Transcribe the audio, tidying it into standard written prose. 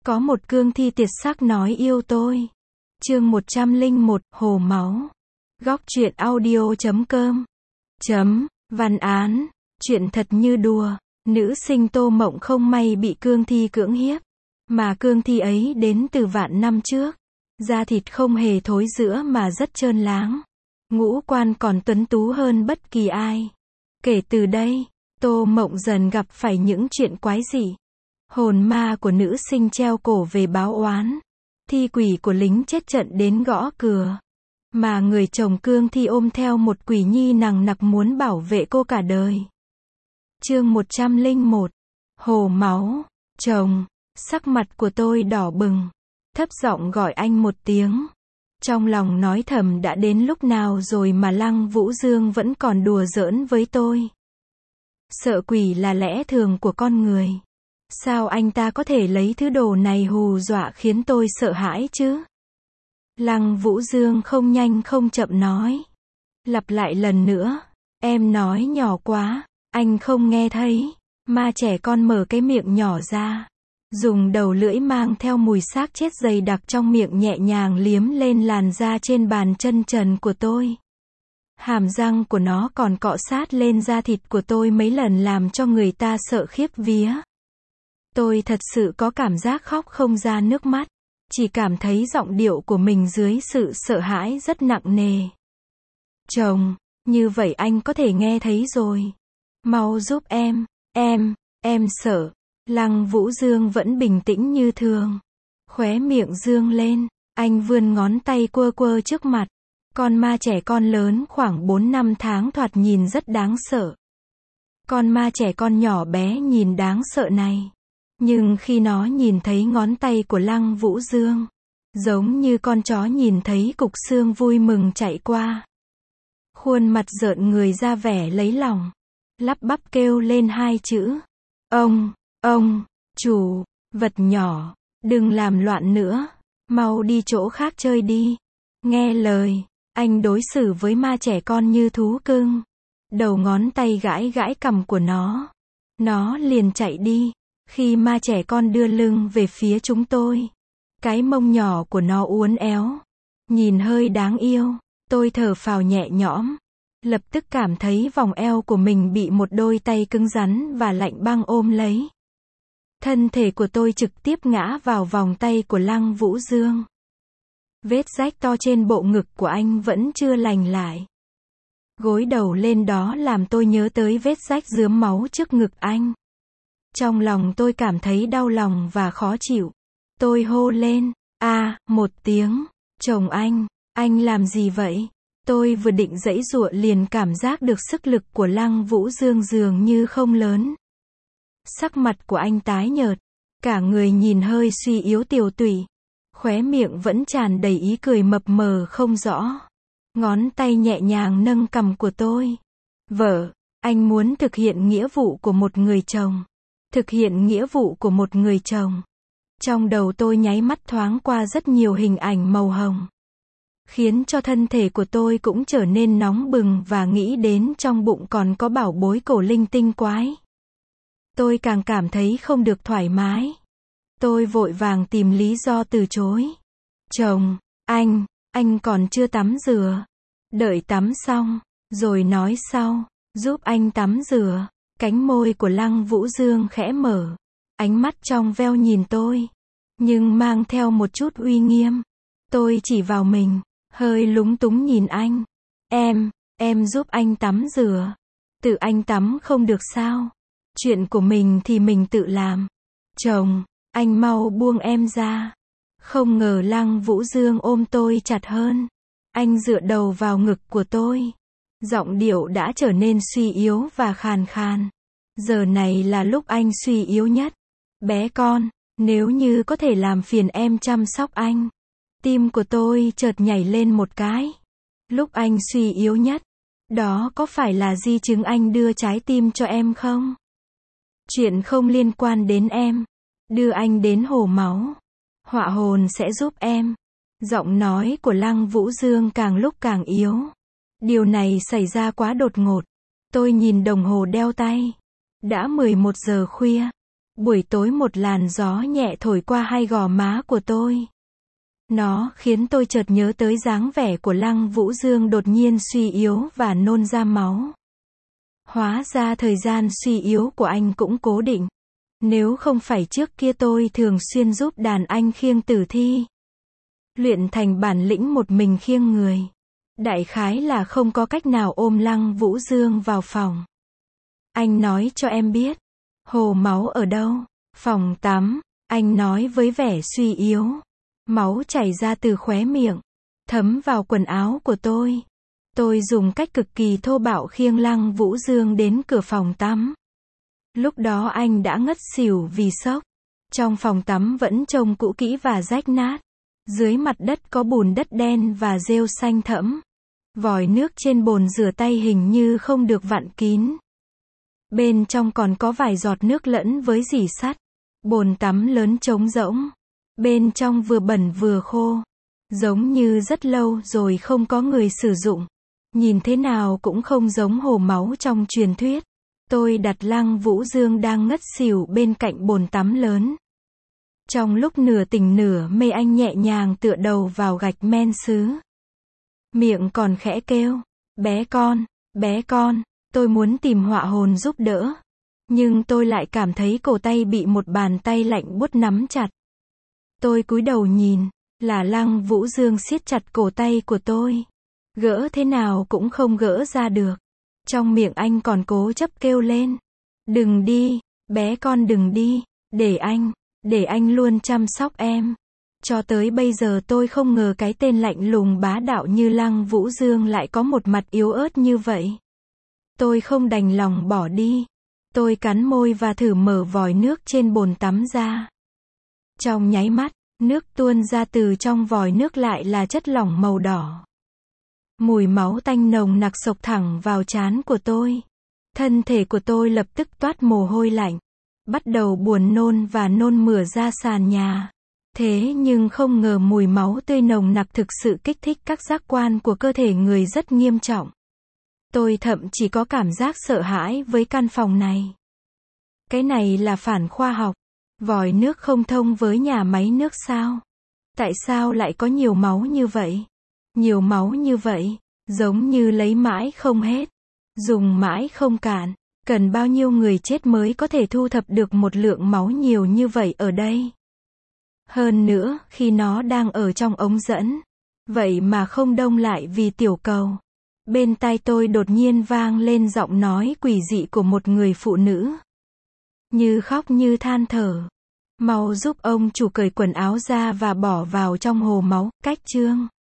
Có một cương thi tuyệt sắc nói yêu tôi. Chương 101, Hồ Máu. Góc truyện audio.com. Văn án. Chuyện thật như đùa. Nữ sinh Tô Mộng không may bị cương thi cưỡng hiếp. Mà cương thi ấy đến từ vạn năm trước. Da thịt không hề thối rữa mà rất trơn láng. Ngũ quan còn tuấn tú hơn bất kỳ ai. Kể từ đây, Tô Mộng dần gặp phải những chuyện quái dị. Hồn ma của nữ sinh treo cổ về báo oán. Thi quỷ của lính chết trận đến gõ cửa. Mà người chồng cương thi ôm theo một quỷ nhi nằng nặc muốn bảo vệ cô cả đời. Chương 101. Hồ Máu. Chồng. Sắc mặt của tôi đỏ bừng. Thấp giọng gọi anh một tiếng. Trong lòng nói thầm đã đến lúc nào rồi mà Lăng Vũ Dương vẫn còn đùa giỡn với tôi. Sợ quỷ là lẽ thường của con người. Sao anh ta có thể lấy thứ đồ này hù dọa khiến tôi sợ hãi chứ? Lăng Vũ Dương không nhanh không chậm nói. Lặp lại lần nữa. Em nói nhỏ quá. Anh không nghe thấy. Ma trẻ con mở cái miệng nhỏ ra. Dùng đầu lưỡi mang theo mùi xác chết dày đặc trong miệng nhẹ nhàng liếm lên làn da trên bàn chân trần của tôi. Hàm răng của nó còn cọ sát lên da thịt của tôi mấy lần làm cho người ta sợ khiếp vía. Tôi thật sự có cảm giác khóc không ra nước mắt. Chỉ cảm thấy giọng điệu của mình dưới sự sợ hãi rất nặng nề. Chồng, như vậy anh có thể nghe thấy rồi. Mau giúp em sợ. Lăng Vũ Dương vẫn bình tĩnh như thường. Khóe miệng dương lên, anh vươn ngón tay quơ quơ trước mặt. Con ma trẻ con lớn khoảng 4-5 tháng thoạt nhìn rất đáng sợ. Con ma trẻ con nhỏ bé nhìn đáng sợ này. Nhưng khi nó nhìn thấy ngón tay của Lăng Vũ Dương, giống như con chó nhìn thấy cục xương vui mừng chạy qua. Khuôn mặt rợn người ra vẻ lấy lòng. Lắp bắp kêu lên hai chữ. Ông, chủ, vật nhỏ, đừng làm loạn nữa. Mau đi chỗ khác chơi đi. Nghe lời, anh đối xử với ma trẻ con như thú cưng. Đầu ngón tay gãi gãi cằm của nó. Nó liền chạy đi. Khi ma trẻ con đưa lưng về phía chúng tôi. Cái mông nhỏ của nó uốn éo. Nhìn hơi đáng yêu. Tôi thở phào nhẹ nhõm. Lập tức cảm thấy vòng eo của mình bị một đôi tay cứng rắn và lạnh băng ôm lấy. Thân thể của tôi trực tiếp ngã vào vòng tay của Lăng Vũ Dương. Vết rách to trên bộ ngực của anh vẫn chưa lành lại. Gối đầu lên đó làm tôi nhớ tới vết rách rướm máu trước ngực anh. Trong lòng tôi cảm thấy đau lòng và khó chịu. Tôi hô lên, một tiếng. Chồng anh làm gì vậy? Tôi vừa định giãy giụa liền cảm giác được sức lực của Lăng Vũ Dương dường như không lớn. Sắc mặt của anh tái nhợt, cả người nhìn hơi suy yếu tiều tụy. Khóe miệng vẫn tràn đầy ý cười mập mờ không rõ. Ngón tay nhẹ nhàng nâng cằm của tôi. Vợ, anh muốn thực hiện nghĩa vụ của một người chồng. Thực hiện nghĩa vụ của một người chồng. Trong đầu tôi nháy mắt thoáng qua rất nhiều hình ảnh màu hồng. Khiến cho thân thể của tôi cũng trở nên nóng bừng và nghĩ đến trong bụng còn có bảo bối cổ linh tinh quái. Tôi càng cảm thấy không được thoải mái. Tôi vội vàng tìm lý do từ chối. Chồng, anh còn chưa tắm rửa. Đợi tắm xong, rồi nói sau, giúp anh tắm rửa. Cánh môi của Lăng Vũ Dương khẽ mở. Ánh mắt trong veo nhìn tôi. Nhưng mang theo một chút uy nghiêm. Tôi chỉ vào mình, hơi lúng túng nhìn anh. Em giúp anh tắm rửa. Tự anh tắm không được sao? Chuyện của mình thì mình tự làm. Chồng, anh mau buông em ra. Không ngờ Lăng Vũ Dương ôm tôi chặt hơn. Anh dựa đầu vào ngực của tôi. Giọng điệu đã trở nên suy yếu và khàn khàn. Giờ này là lúc anh suy yếu nhất. Bé con, nếu như có thể làm phiền em chăm sóc anh. Tim của tôi chợt nhảy lên một cái. Lúc anh suy yếu nhất. Đó có phải là di chứng anh đưa trái tim cho em không? Chuyện không liên quan đến em. Đưa anh đến hồ máu. Họa hồn sẽ giúp em. Giọng nói của Lăng Vũ Dương càng lúc càng yếu. Điều này xảy ra quá đột ngột. Tôi nhìn đồng hồ đeo tay. Đã 11 giờ khuya. Buổi tối một làn gió nhẹ thổi qua hai gò má của tôi. Nó khiến tôi chợt nhớ tới dáng vẻ của Lăng Vũ Dương đột nhiên suy yếu và nôn ra máu. Hóa ra thời gian suy yếu của anh cũng cố định. Nếu không phải trước kia tôi thường xuyên giúp đàn anh khiêng tử thi, luyện thành bản lĩnh một mình khiêng người. Đại khái là không có cách nào ôm Lăng Vũ Dương vào phòng. Anh nói cho em biết. Hồ máu ở đâu? Phòng tắm, anh nói với vẻ suy yếu. Máu chảy ra từ khóe miệng, thấm vào quần áo của tôi. Tôi dùng cách cực kỳ thô bạo khiêng Lăng Vũ Dương đến cửa phòng tắm. Lúc đó anh đã ngất xỉu vì sốc. Trong phòng tắm vẫn trông cũ kỹ và rách nát. Dưới mặt đất có bùn đất đen và rêu xanh thẫm. Vòi nước trên bồn rửa tay hình như không được vặn kín. Bên trong còn có vài giọt nước lẫn với rỉ sắt. Bồn tắm lớn trống rỗng. Bên trong vừa bẩn vừa khô. Giống như rất lâu rồi không có người sử dụng. Nhìn thế nào cũng không giống hồ máu trong truyền thuyết. Tôi đặt Lăng Vũ Dương đang ngất xỉu bên cạnh bồn tắm lớn. Trong lúc nửa tỉnh nửa mê anh nhẹ nhàng tựa đầu vào gạch men sứ. Miệng còn khẽ kêu, bé con, tôi muốn tìm họa hồn giúp đỡ. Nhưng tôi lại cảm thấy cổ tay bị một bàn tay lạnh buốt nắm chặt. Tôi cúi đầu nhìn, là Lăng Vũ Dương siết chặt cổ tay của tôi. Gỡ thế nào cũng không gỡ ra được. Trong miệng anh còn cố chấp kêu lên. Đừng đi, bé con đừng đi, để anh luôn chăm sóc em. Cho tới bây giờ tôi không ngờ cái tên lạnh lùng bá đạo như Lăng Vũ Dương lại có một mặt yếu ớt như vậy. Tôi không đành lòng bỏ đi. Tôi cắn môi và thử mở vòi nước trên bồn tắm ra. Trong nháy mắt, nước tuôn ra từ trong vòi nước lại là chất lỏng màu đỏ. Mùi máu tanh nồng nặc xộc thẳng vào trán của tôi. Thân thể của tôi lập tức toát mồ hôi lạnh. Bắt đầu buồn nôn và nôn mửa ra sàn nhà. Thế nhưng không ngờ mùi máu tươi nồng nặc thực sự kích thích các giác quan của cơ thể người rất nghiêm trọng. Tôi thậm chí có cảm giác sợ hãi với căn phòng này. Cái này là phản khoa học. Vòi nước không thông với nhà máy nước sao? Tại sao lại có nhiều máu như vậy? Nhiều máu như vậy, giống như lấy mãi không hết, dùng mãi không cạn. Cần bao nhiêu người chết mới có thể thu thập được một lượng máu nhiều như vậy ở đây? Hơn nữa, khi nó đang ở trong ống dẫn, vậy mà không đông lại vì tiểu cầu. Bên tai tôi đột nhiên vang lên giọng nói quỷ dị của một người phụ nữ. Như khóc như than thở. Mau giúp ông chủ cởi quần áo ra và bỏ vào trong hồ máu, cách chương.